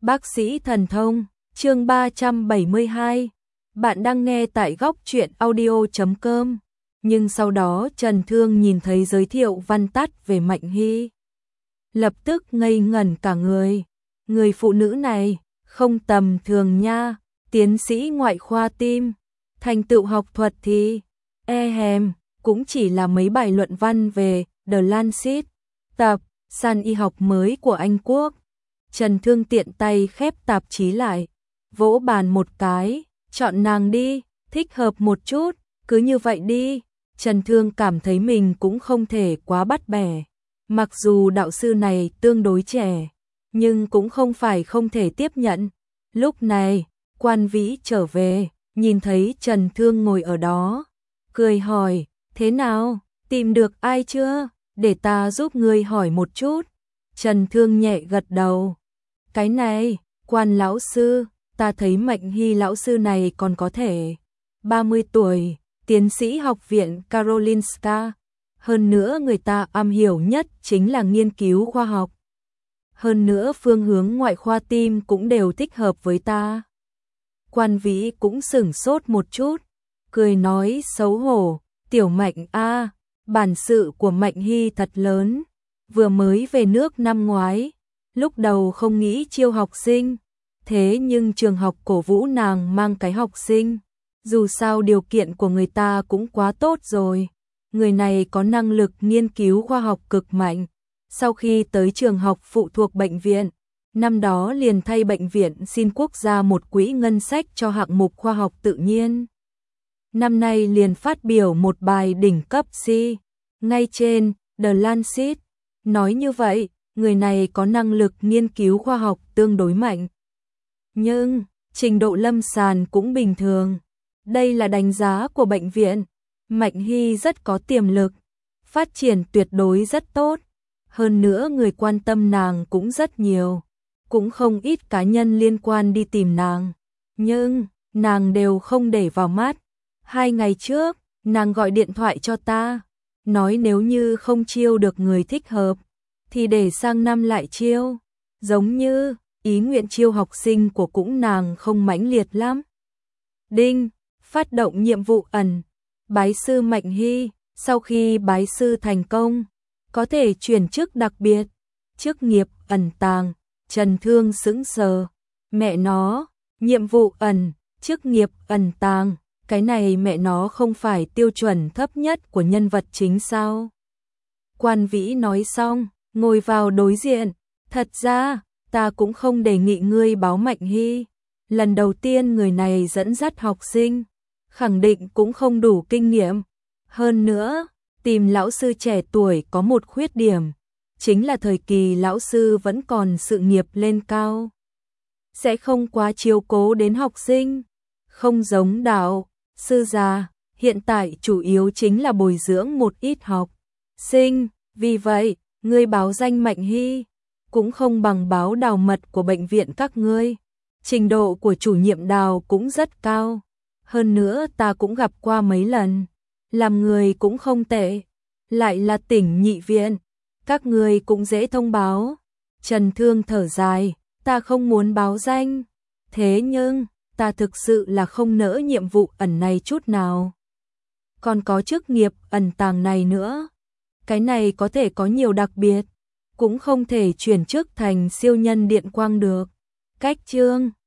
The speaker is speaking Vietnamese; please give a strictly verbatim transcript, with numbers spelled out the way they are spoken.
Bác sĩ thần thông, chương ba trăm bảy mươi hai. Bạn đang nghe tại góc truyện audio chấm com. Nhưng sau đó Trần Thương nhìn thấy giới thiệu văn tắt về Mạnh Hy. Lập tức ngây ngẩn cả người. Người phụ nữ này, không tầm thường nha, tiến sĩ ngoại khoa tim. Thành tựu học thuật thì, e hèm, cũng chỉ là mấy bài luận văn về The Lancet, tập, san y học mới của Anh Quốc. Trần Thương tiện tay khép tạp chí lại, vỗ bàn một cái, chọn nàng đi, thích hợp một chút, cứ như vậy đi. Trần Thương cảm thấy mình cũng không thể quá bắt bẻ. Mặc dù đạo sư này tương đối trẻ, nhưng cũng không phải không thể tiếp nhận. Lúc này, Quan Vĩ trở về, nhìn thấy Trần Thương ngồi ở đó, cười hỏi, thế nào, tìm được ai chưa, để ta giúp ngươi hỏi một chút. Trần Thương nhẹ gật đầu. Cái này, Quan lão sư, ta thấy Mạnh Hy lão sư này còn có thể. ba mươi tuổi, tiến sĩ học viện Karolinska. Hơn nữa người ta am hiểu nhất chính là nghiên cứu khoa học. Hơn nữa phương hướng ngoại khoa tim cũng đều thích hợp với ta. Quan Vĩ cũng sửng sốt một chút, cười nói xấu hổ, tiểu Mạnh a, bản sự của Mạnh Hy thật lớn, vừa mới về nước năm ngoái, lúc đầu không nghĩ chiêu học sinh, thế nhưng trường học cổ vũ nàng mang cái học sinh, dù sao điều kiện của người ta cũng quá tốt rồi. Người này có năng lực nghiên cứu khoa học cực mạnh, sau khi tới trường học phụ thuộc bệnh viện, năm đó liền thay bệnh viện xin quốc gia một quỹ ngân sách cho hạng mục khoa học tự nhiên. Năm nay liền phát biểu một bài đỉnh cấp si, ngay trên The Lancet. Nói như vậy, người này có năng lực nghiên cứu khoa học tương đối mạnh. Nhưng, trình độ lâm sàng cũng bình thường. Đây là đánh giá của bệnh viện. Mạnh Hy rất có tiềm lực, phát triển tuyệt đối rất tốt. Hơn nữa người quan tâm nàng cũng rất nhiều. Cũng không ít cá nhân liên quan đi tìm nàng. Nhưng, nàng đều không để vào mắt. Hai ngày trước, nàng gọi điện thoại cho ta. Nói nếu như không chiêu được người thích hợp, thì để sang năm lại chiêu. Giống như, ý nguyện chiêu học sinh của cũng nàng không mãnh liệt lắm. Đinh, phát động nhiệm vụ ẩn. Bái sư Mạnh Hy, sau khi bái sư thành công, có thể chuyển chức đặc biệt, chức nghiệp ẩn tàng. Trần Thương sững sờ, mẹ nó, nhiệm vụ ẩn, chức nghiệp ẩn tàng, cái này mẹ nó không phải tiêu chuẩn thấp nhất của nhân vật chính sao? Quan Vĩ nói xong, ngồi vào đối diện, thật ra, ta cũng không đề nghị ngươi báo Mạnh Hy. Lần đầu tiên người này dẫn dắt học sinh, khẳng định cũng không đủ kinh nghiệm. Hơn nữa, tìm lão sư trẻ tuổi có một khuyết điểm, chính là thời kỳ lão sư vẫn còn sự nghiệp lên cao, sẽ không quá chiếu cố đến học sinh. Không giống đạo sư già, hiện tại chủ yếu chính là bồi dưỡng một ít học sinh. Vì vậy, ngươi báo danh Mạnh Hy cũng không bằng báo Đào mật của bệnh viện các ngươi. Trình độ của chủ nhiệm Đào cũng rất cao. Hơn nữa ta cũng gặp qua mấy lần, làm người cũng không tệ, lại là tỉnh nhị viện, các người cũng dễ thông báo. Trần Thương thở dài, ta không muốn báo danh, thế nhưng, ta thực sự là không nỡ nhiệm vụ ẩn này chút nào. Còn có chức nghiệp ẩn tàng này nữa, cái này có thể có nhiều đặc biệt, cũng không thể chuyển chức thành siêu nhân điện quang được. Cách chương